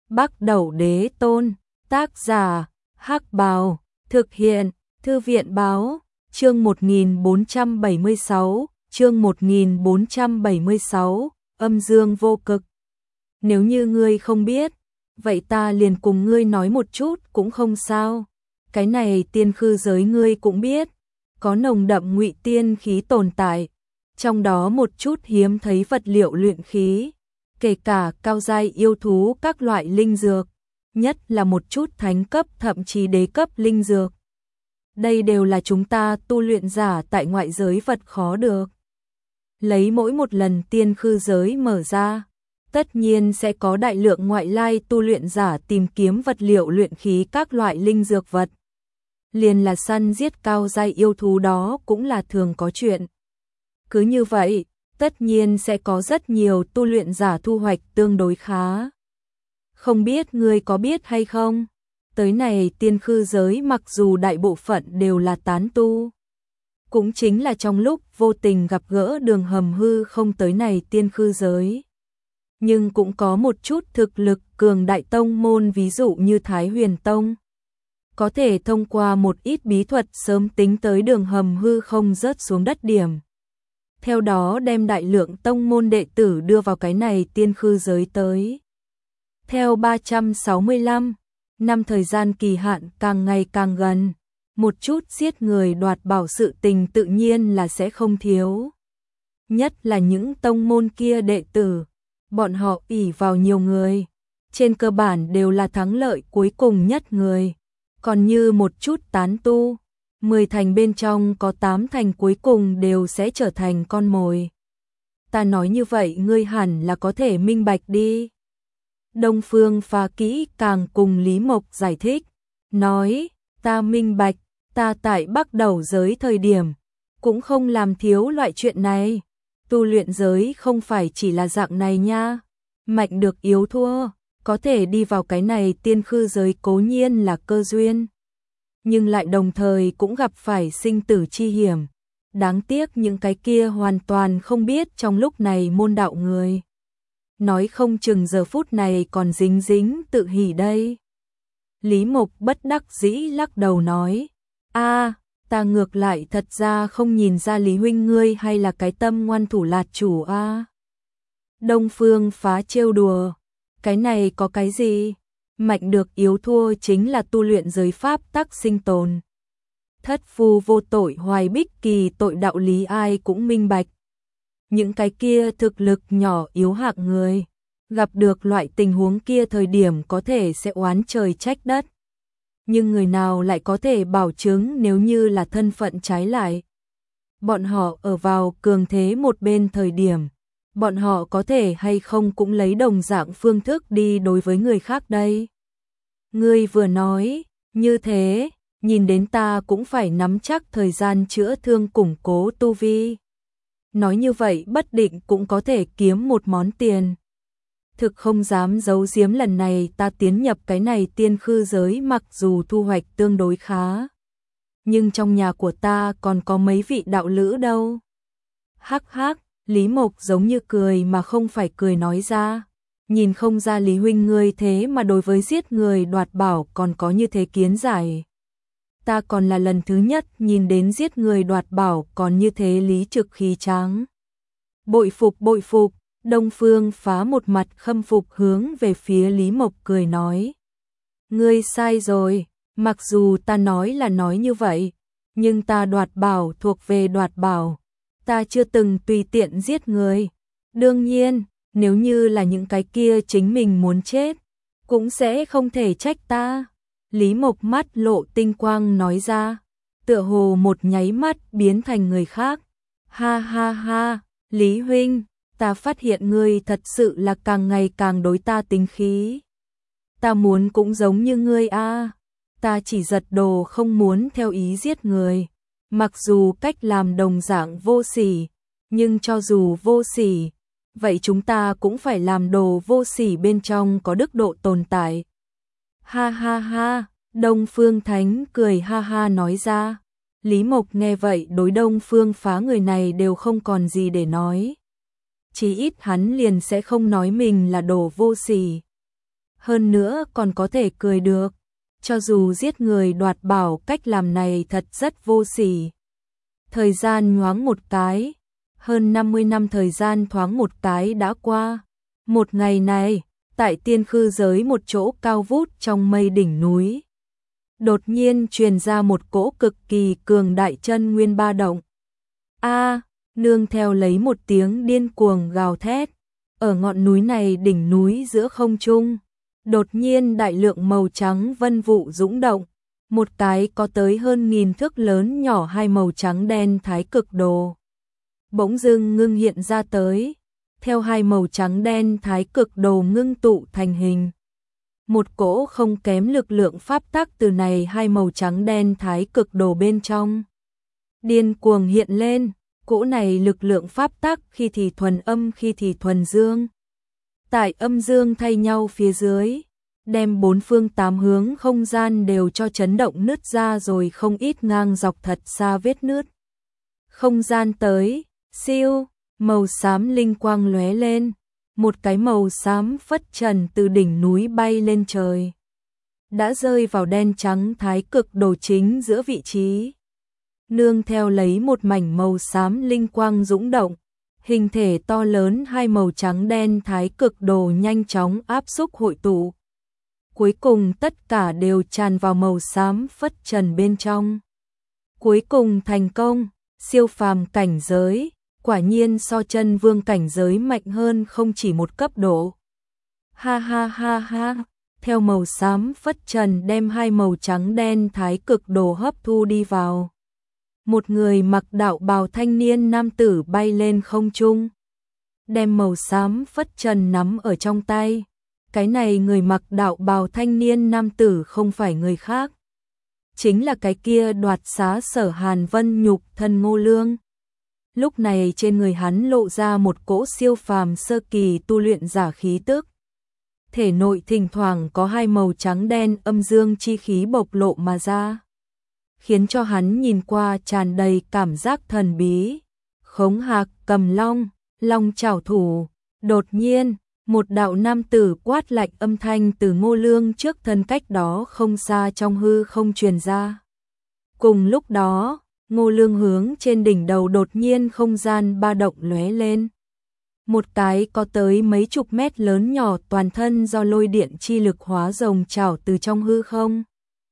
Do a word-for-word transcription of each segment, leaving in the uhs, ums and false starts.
Bắc Đẩu Đế Tôn, tác giả, Hắc Bào, thực hiện, Thư viện báo, chương một nghìn bốn trăm bảy mươi sáu, chương một nghìn bốn trăm bảy mươi sáu, âm dương vô cực. Nếu như ngươi không biết, vậy ta liền cùng ngươi nói một chút cũng không sao. Cái này tiên khư giới ngươi cũng biết, có nồng đậm ngụy tiên khí tồn tại, trong đó một chút hiếm thấy vật liệu luyện khí, kể cả cao giai yêu thú các loại linh dược, nhất là một chút thánh cấp thậm chí đế cấp linh dược. Đây đều là chúng ta tu luyện giả tại ngoại giới vật khó được. Lấy mỗi một lần tiên khư giới mở ra, tất nhiên sẽ có đại lượng ngoại lai tu luyện giả tìm kiếm vật liệu luyện khí các loại linh dược vật. Liền là săn giết cao giai yêu thú đó cũng là thường có chuyện. Cứ như vậy, tất nhiên sẽ có rất nhiều tu luyện giả thu hoạch tương đối khá. Không biết ngươi có biết hay không? Tới này tiên khư giới mặc dù đại bộ phận đều là tán tu, cũng chính là trong lúc vô tình gặp gỡ đường hầm hư không tới này tiên khư giới. Nhưng cũng có một chút thực lực cường đại tông môn, ví dụ như Thái Huyền Tông, có thể thông qua một ít bí thuật sớm tính tới đường hầm hư không rớt xuống đất điểm. Theo đó đem đại lượng tông môn đệ tử đưa vào cái này tiên khư giới tới. Theo ba trăm sáu mươi lăm năm thời gian kỳ hạn càng ngày càng gần, một chút giết người đoạt bảo sự tình tự nhiên là sẽ không thiếu. Nhất là những tông môn kia đệ tử, bọn họ ỷ vào nhiều người, trên cơ bản đều là thắng lợi cuối cùng nhất người. Còn như một chút tán tu, mười thành bên trong có tám thành cuối cùng đều sẽ trở thành con mồi. Ta nói như vậy ngươi hẳn là có thể minh bạch đi. Đông Phương Phá Kỹ càng cùng Lý Mộc giải thích, nói, ta minh bạch, ta tại Bắc Đẩu giới thời điểm, cũng không làm thiếu loại chuyện này. Tu luyện giới không phải chỉ là dạng này nha, mạnh được yếu thua, có thể đi vào cái này tiên khư giới cố nhiên là cơ duyên, nhưng lại đồng thời cũng gặp phải sinh tử chi hiểm. Đáng tiếc những cái kia hoàn toàn không biết trong lúc này môn đạo người, nói không chừng giờ phút này còn dính dính tự hỉ đây. Lý Mộc bất đắc dĩ lắc đầu nói, a, ta ngược lại thật ra không nhìn ra Lý huynh ngươi hay là cái tâm ngoan thủ lạt chủ a. À. Đông Phương Phá trêu đùa, cái này có cái gì? Mạnh được yếu thua chính là tu luyện giới pháp tắc sinh tồn. Thất phu vô tội hoài bích kỳ tội đạo lý ai cũng minh bạch. Những cái kia thực lực nhỏ yếu hạng người, gặp được loại tình huống kia thời điểm có thể sẽ oán trời trách đất. Nhưng người nào lại có thể bảo chứng nếu như là thân phận trái lại? Bọn họ ở vào cường thế một bên thời điểm, bọn họ có thể hay không cũng lấy đồng dạng phương thức đi đối với người khác đây. Ngươi vừa nói, như thế, nhìn đến ta cũng phải nắm chắc thời gian chữa thương củng cố tu vi. Nói như vậy bất định cũng có thể kiếm một món tiền. Thực không dám giấu giếm lần này ta tiến nhập cái này tiên khư giới mặc dù thu hoạch tương đối khá, nhưng trong nhà của ta còn có mấy vị đạo lữ đâu. Hắc hắc, Lý Mộc giống như cười mà không phải cười nói ra, nhìn không ra Lý huynh ngươi thế mà đối với giết người đoạt bảo còn có như thế kiến giải. Ta còn là lần thứ nhất nhìn đến giết người đoạt bảo còn như thế lý trực khí tráng. Bội phục bội phục, Đông Phương Phá một mặt khâm phục hướng về phía Lý Mộc cười nói. Ngươi sai rồi, mặc dù ta nói là nói như vậy, nhưng ta đoạt bảo thuộc về đoạt bảo, ta chưa từng tùy tiện giết người. Đương nhiên, nếu như là những cái kia chính mình muốn chết, cũng sẽ không thể trách ta. Lý Mộc mắt lộ tinh quang nói ra, tựa hồ một nháy mắt biến thành người khác. Ha ha ha, Lý huynh, ta phát hiện ngươi thật sự là càng ngày càng đối ta tính khí. Ta muốn cũng giống như ngươi a, à. Ta chỉ giật đồ không muốn theo ý giết người. Mặc dù cách làm đồng dạng vô sỉ, nhưng cho dù vô sỉ, vậy chúng ta cũng phải làm đồ vô sỉ bên trong có đức độ tồn tại. Ha ha ha, Đông Phương Thánh cười ha ha nói ra. Lý Mộc nghe vậy đối Đông Phương Phá người này đều không còn gì để nói. Chí ít hắn liền sẽ không nói mình là đồ vô sỉ. hơn nữa còn có thể cười được. Cho dù giết người đoạt bảo, cách làm này thật rất vô sỉ. Thời gian nhoáng một cái, hơn năm mươi năm thời gian thoáng một cái đã qua. Một ngày này, tại tiên khư giới một chỗ cao vút trong mây đỉnh núi, đột nhiên truyền ra một cỗ cực kỳ cường đại chân nguyên ba động. A, nương theo lấy một tiếng điên cuồng gào thét, ở ngọn núi này, đỉnh núi giữa không trung, đột nhiên đại lượng màu trắng vân vụ dũng động, một cái có tới hơn nghìn thước lớn nhỏ hai màu trắng đen thái cực đồ bỗng dưng ngưng hiện ra tới, theo hai màu trắng đen thái cực đồ ngưng tụ thành hình. Một cỗ không kém lực lượng pháp tắc từ này hai màu trắng đen thái cực đồ bên trong điên cuồng hiện lên, cỗ này lực lượng pháp tắc khi thì thuần âm khi thì thuần dương. Tại âm dương thay nhau phía dưới, đem bốn phương tám hướng không gian đều cho chấn động nứt ra rồi không ít ngang dọc thật xa vết nứt. Không gian tới, siêu, màu xám linh quang lóe lên, một cái màu xám phất trần từ đỉnh núi bay lên trời, đã rơi vào đen trắng thái cực đồ chính giữa vị trí. Nương theo lấy một mảnh màu xám linh quang dũng động, hình thể to lớn hai màu trắng đen thái cực đồ nhanh chóng áp xúc hội tụ. Cuối cùng tất cả đều tràn vào màu xám phất trần bên trong. Cuối cùng thành công, siêu phàm cảnh giới, quả nhiên so chân vương cảnh giới mạnh hơn không chỉ một cấp độ. Ha ha ha ha, theo màu xám phất trần đem hai màu trắng đen thái cực đồ hấp thu đi vào. Một người mặc đạo bào thanh niên nam tử bay lên không trung, đem màu xám phất trần nắm ở trong tay. Cái này người mặc đạo bào thanh niên nam tử không phải người khác, chính là cái kia đoạt xá Sở Hàn Vân nhục thân Ngô Lương. Lúc này trên người hắn lộ ra một cỗ siêu phàm sơ kỳ tu luyện giả khí tức. Thể nội thỉnh thoảng có hai màu trắng đen âm dương chi khí bộc lộ mà ra, khiến cho hắn nhìn qua tràn đầy cảm giác thần bí. Khống hạc cầm long, long chảo thủ. Đột nhiên, một đạo nam tử quát lạnh âm thanh từ Ngô Lương trước thân cách đó không xa trong hư không truyền ra. Cùng lúc đó, Ngô Lương hướng trên đỉnh đầu đột nhiên không gian ba động lóe lên. Một cái có tới mấy chục mét lớn nhỏ toàn thân do lôi điện chi lực hóa rồng chảo từ trong hư không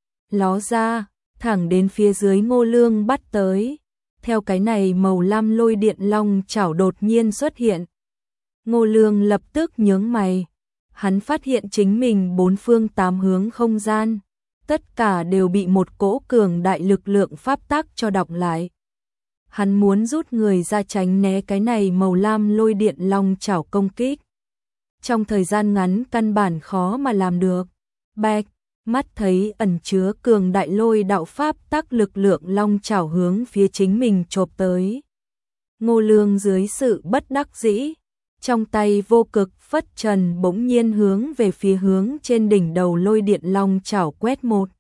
ló ra, thẳng đến phía dưới Ngô Lương bắt tới. Theo cái này màu lam lôi điện long chảo đột nhiên xuất hiện, Ngô Lương lập tức nhướng mày. Hắn phát hiện chính mình bốn phương tám hướng không gian, tất cả đều bị một cỗ cường đại lực lượng pháp tắc cho đọng lại. Hắn muốn rút người ra tránh né cái này màu lam lôi điện long chảo công kích. Trong thời gian ngắn căn bản khó mà làm được. Bạch, mắt thấy ẩn chứa cường đại lôi đạo pháp tắc lực lượng long chảo hướng phía chính mình chộp tới. Ngô Lương dưới sự bất đắc dĩ, trong tay vô cực phất trần bỗng nhiên hướng về phía hướng trên đỉnh đầu lôi điện long chảo quét một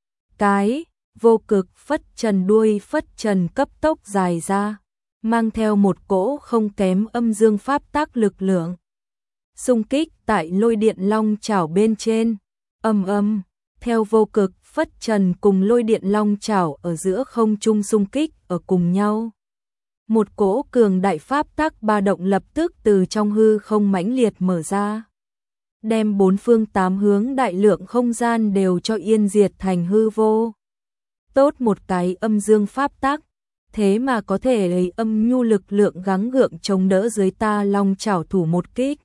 cái, vô cực phất trần đuôi phất trần cấp tốc dài ra, mang theo một cỗ không kém âm dương pháp tắc lực lượng. Xung kích tại lôi điện long chảo bên trên, ầm ầm, theo vô cực phất trần cùng lôi điện long chảo ở giữa không trung xung kích ở cùng nhau. Một cỗ cường đại pháp tắc ba động lập tức từ trong hư không mãnh liệt mở ra, đem bốn phương tám hướng đại lượng không gian đều cho yên diệt thành hư vô. Tốt một cái âm dương pháp tắc, thế mà có thể lấy âm nhu lực lượng gắng gượng chống đỡ dưới ta long chảo thủ một kích.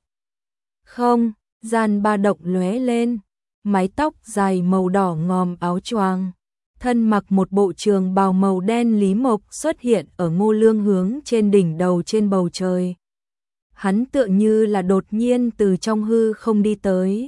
Không, gian ba động lóe lên, mái tóc dài màu đỏ ngòm áo choàng, thân mặc một bộ trường bào màu đen Lý Mộc xuất hiện ở Ngô Lương hướng trên đỉnh đầu trên bầu trời. Hắn tựa như là đột nhiên từ trong hư không đi tới.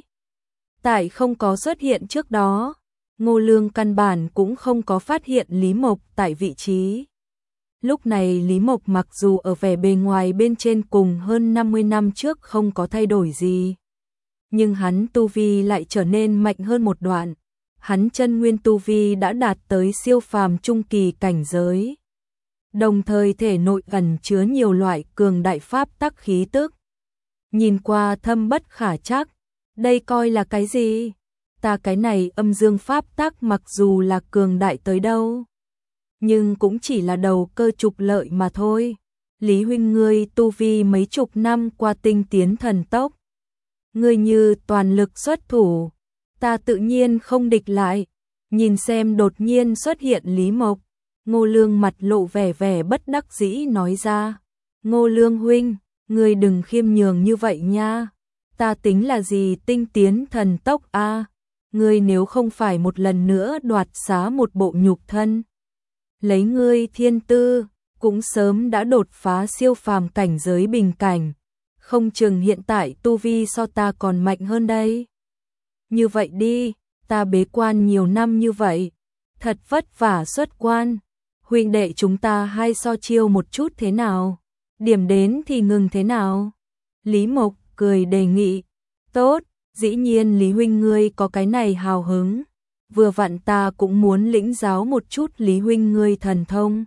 Tại không có xuất hiện trước đó, Ngô Lương căn bản cũng không có phát hiện Lý Mộc tại vị trí. Lúc này Lý Mộc mặc dù ở vẻ bề ngoài bên trên cùng hơn năm mươi năm trước không có thay đổi gì, nhưng hắn tu vi lại trở nên mạnh hơn một đoạn. Hắn chân nguyên tu vi đã đạt tới siêu phàm trung kỳ cảnh giới, đồng thời thể nội ẩn chứa nhiều loại cường đại pháp tắc khí tức. Nhìn qua thâm bất khả trắc, Đây coi là cái gì? Ta cái này âm dương pháp tắc mặc dù là cường đại tới đâu, nhưng cũng chỉ là đầu cơ trục lợi mà thôi. Lý huynh ngươi tu vi mấy chục năm qua tinh tiến thần tốc, ngươi như toàn lực xuất thủ, ta tự nhiên không địch lại. Nhìn xem đột nhiên xuất hiện Lý Mộc, Ngô Lương mặt lộ vẻ vẻ bất đắc dĩ nói ra. Ngô Lương huynh, ngươi đừng khiêm nhường như vậy nha. Ta tính là gì tinh tiến thần tốc a? À? Ngươi nếu không phải một lần nữa đoạt xá một bộ nhục thân, lấy ngươi thiên tư, cũng sớm đã đột phá siêu phàm cảnh giới bình cảnh, không chừng hiện tại tu vi so ta còn mạnh hơn đây. Như vậy đi, ta bế quan nhiều năm như vậy, thật vất vả xuất quan, huynh đệ chúng ta hay so chiêu một chút thế nào? Điểm đến thì ngừng thế nào? Lý Mộc cười đề nghị. Tốt, dĩ nhiên Lý huynh ngươi có cái này hào hứng, vừa vặn ta cũng muốn lĩnh giáo một chút Lý huynh ngươi thần thông.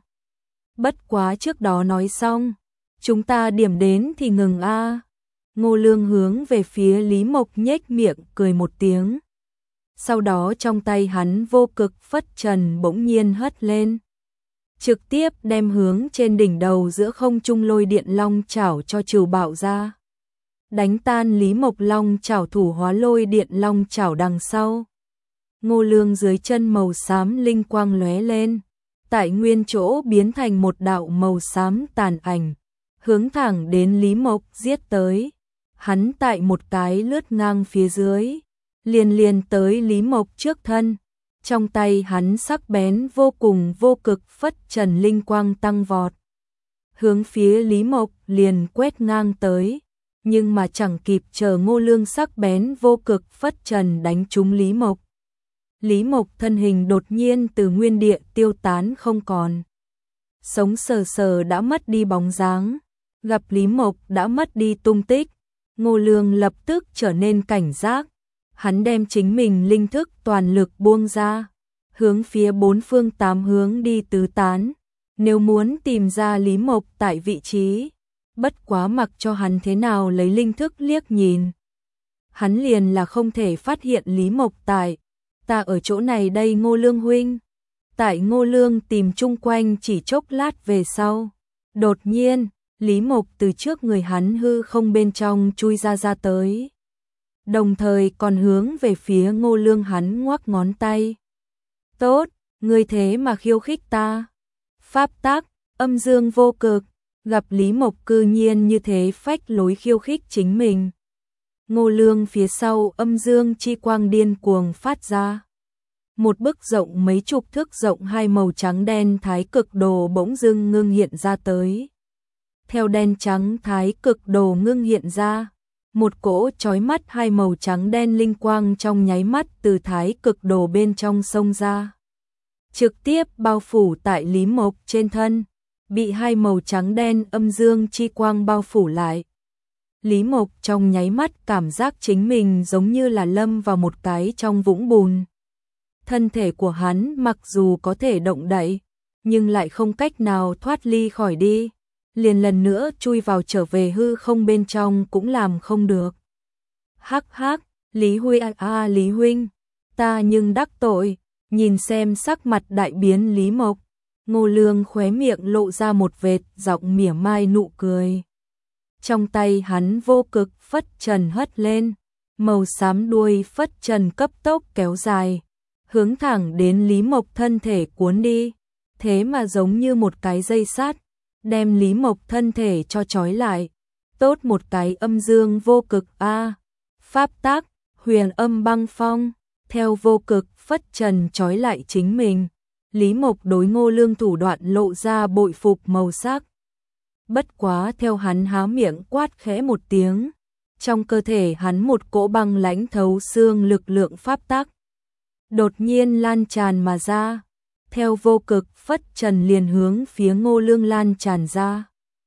Bất quá trước đó nói xong, chúng ta điểm đến thì ngừng a. Ngô Lương hướng về phía Lý Mộc nhếch miệng cười một tiếng. Sau đó trong tay hắn vô cực phất trần bỗng nhiên hất lên, trực tiếp đem hướng trên đỉnh đầu giữa không trung lôi điện long chảo cho trừ bạo ra. Đánh tan Lý Mộc long chảo thủ hóa lôi điện long chảo đằng sau. Ngô Lương dưới chân màu xám linh quang lóe lên, tại nguyên chỗ biến thành một đạo màu xám tàn ảnh, hướng thẳng đến Lý Mộc giết tới. Hắn tại một cái lướt ngang phía dưới, liền liền tới Lý Mộc trước thân. Trong tay hắn sắc bén vô cùng vô cực phất trần linh quang tăng vọt, hướng phía Lý Mộc liền quét ngang tới, nhưng mà chẳng kịp chờ Ngô Lương sắc bén vô cực phất trần đánh trúng Lý Mộc. Lý Mộc thân hình đột nhiên từ nguyên địa tiêu tán không còn. Sống sờ sờ đã mất đi bóng dáng, gặp Lý Mộc đã mất đi tung tích, Ngô Lương lập tức trở nên cảnh giác. Hắn đem chính mình linh thức toàn lực buông ra, hướng phía bốn phương tám hướng đi tứ tán, nếu muốn tìm ra Lý Mộc tại vị trí. Bất quá mặc cho hắn thế nào lấy linh thức liếc nhìn, hắn liền là không thể phát hiện Lý Mộc tại. Ta ở chỗ này đây Ngô Lương huynh. Tại Ngô Lương tìm chung quanh chỉ chốc lát về sau, đột nhiên, Lý Mộc từ trước người hắn hư không bên trong chui ra ra tới. Đồng thời còn hướng về phía Ngô Lương hắn ngoắc ngón tay. Tốt, ngươi thế mà khiêu khích ta. Pháp tắc, âm dương vô cực, gặp Lý Mộc cư nhiên như thế phách lối khiêu khích chính mình. Ngô Lương phía sau âm dương chi quang điên cuồng phát ra. Một bức rộng mấy chục thước rộng hai màu trắng đen thái cực đồ bỗng dưng ngưng hiện ra tới. Theo đen trắng thái cực đồ ngưng hiện ra, một cỗ chói mắt hai màu trắng đen linh quang trong nháy mắt từ thái cực đồ bên trong xông ra, trực tiếp bao phủ tại Lý Mộc trên thân, bị hai màu trắng đen âm dương chi quang bao phủ lại. Lý Mộc trong nháy mắt cảm giác chính mình giống như là lâm vào một cái trong vũng bùn. Thân thể của hắn mặc dù có thể động đậy, nhưng lại không cách nào thoát ly khỏi đi. Liền lần nữa chui vào trở về hư không bên trong cũng làm không được. Hắc hắc, Lý Huy a à, Lý huynh, ta nhưng đắc tội. Nhìn xem sắc mặt đại biến Lý Mộc, Ngô Lương khóe miệng lộ ra một vệt giọng mỉa mai nụ cười. Trong tay hắn vô cực phất trần hất lên, màu xám đuôi phất trần cấp tốc kéo dài, hướng thẳng đến Lý Mộc thân thể cuốn đi, thế mà giống như một cái dây sắt, đem Lý Mộc thân thể cho trói lại. Tốt một cái âm dương vô cực a. À. Pháp tắc, huyền âm băng phong, theo vô cực phất trần trói lại chính mình. Lý Mộc đối Ngô Lương thủ đoạn lộ ra bội phục màu sắc. Bất quá theo hắn há miệng quát khẽ một tiếng, trong cơ thể hắn một cỗ băng lãnh thấu xương lực lượng pháp tắc đột nhiên lan tràn mà ra, theo vô cực phất trần liền hướng phía Ngô Lương lan tràn ra.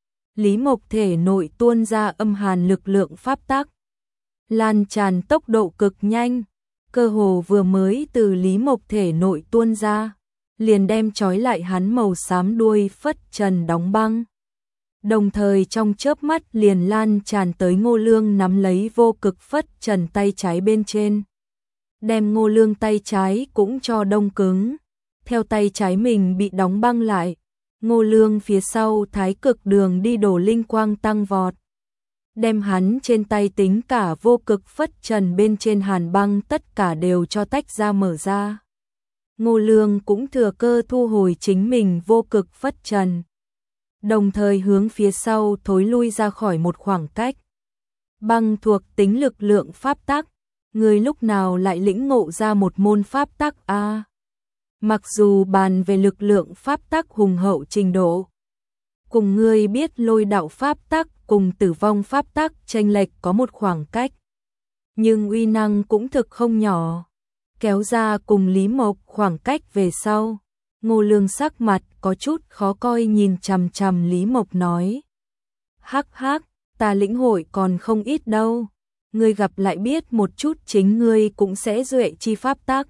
Lý Mộc thể nội tuôn ra âm hàn lực lượng pháp tắc, lan tràn tốc độ cực nhanh, cơ hồ vừa mới từ Lý Mộc thể nội tuôn ra, liền đem trói lại hắn màu xám đuôi phất trần đóng băng. Đồng thời trong chớp mắt liền lan tràn tới Ngô Lương, nắm lấy Vô Cực Phất Trần tay trái bên trên. Đem Ngô Lương tay trái cũng cho đông cứng. Theo tay trái mình bị đóng băng lại, Ngô Lương phía sau Thái Cực Đường đi đổ linh quang tăng vọt. Đem hắn trên tay tính cả Vô Cực Phất Trần bên trên hàn băng tất cả đều cho tách ra mở ra. Ngô Lương cũng thừa cơ thu hồi chính mình Vô Cực Phất Trần. Đồng thời hướng phía sau thối lui ra khỏi một khoảng cách. Băng thuộc tính lực lượng pháp tắc, người lúc nào lại lĩnh ngộ ra một môn pháp tắc a? À, mặc dù bàn về lực lượng pháp tắc hùng hậu trình độ, cùng ngươi biết lôi đạo pháp tắc cùng tử vong pháp tắc chênh lệch có một khoảng cách, nhưng uy năng cũng thực không nhỏ. Kéo ra cùng Lý Mộc khoảng cách về sau, Ngô Lương sắc mặt có chút khó coi nhìn chằm chằm Lý Mộc nói: hắc hắc, ta lĩnh hội còn không ít đâu, ngươi gặp lại biết một chút chính ngươi cũng sẽ duệ chi pháp tắc.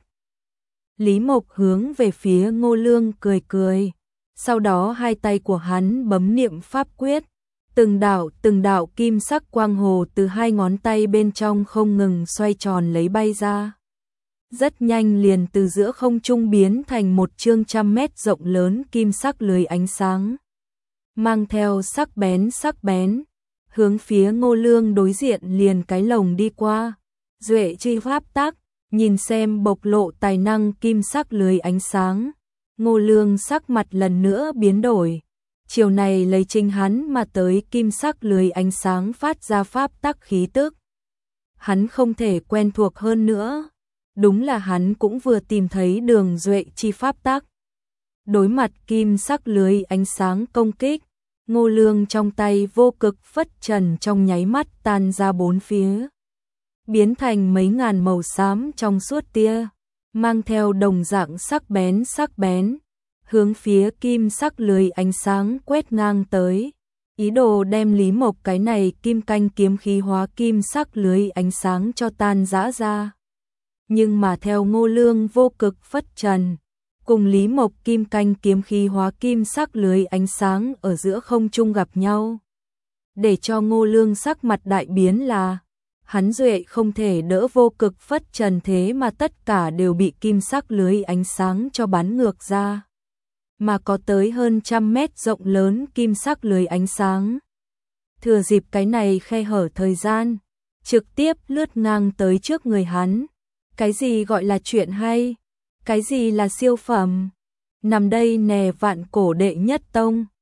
Lý Mộc hướng về phía Ngô Lương cười cười, sau đó hai tay của hắn bấm niệm pháp quyết, từng đạo từng đạo kim sắc quang hồ từ hai ngón tay bên trong không ngừng xoay tròn lấy bay ra. Rất nhanh liền từ giữa không trung biến thành một chương trăm mét rộng lớn kim sắc lưới ánh sáng, mang theo sắc bén sắc bén, hướng phía Ngô Lương đối diện liền cái lồng đi qua. Duệ chi pháp tắc, nhìn xem bộc lộ tài năng kim sắc lưới ánh sáng, Ngô Lương sắc mặt lần nữa biến đổi. Chiều này lấy chính hắn mà tới kim sắc lưới ánh sáng phát ra pháp tắc khí tức, hắn không thể quen thuộc hơn nữa. Đúng là hắn cũng vừa tìm thấy đường duệ chi pháp tắc. Đối mặt kim sắc lưới ánh sáng công kích, Ngô Lương trong tay Vô Cực Phất Trần trong nháy mắt tan ra bốn phía, biến thành mấy ngàn màu xám trong suốt tia, mang theo đồng dạng sắc bén sắc bén, hướng phía kim sắc lưới ánh sáng quét ngang tới, ý đồ đem Lý Mộc cái này kim canh kiếm khí hóa kim sắc lưới ánh sáng cho tan rã ra. Nhưng mà theo Ngô Lương Vô Cực Phất Trần cùng Lý Mộc kim canh kiếm khí hóa kim sắc lưới ánh sáng ở giữa không trung gặp nhau, để cho Ngô Lương sắc mặt đại biến là hắn duệ không thể đỡ Vô Cực Phất Trần, thế mà tất cả đều bị kim sắc lưới ánh sáng cho bắn ngược ra, mà có tới hơn trăm mét rộng lớn kim sắc lưới ánh sáng. Thừa dịp cái này khe hở thời gian, trực tiếp lướt ngang tới trước người hắn. Cái gì gọi là chuyện hay? Cái gì là siêu phẩm? Nằm đây nè vạn cổ đệ nhất tông.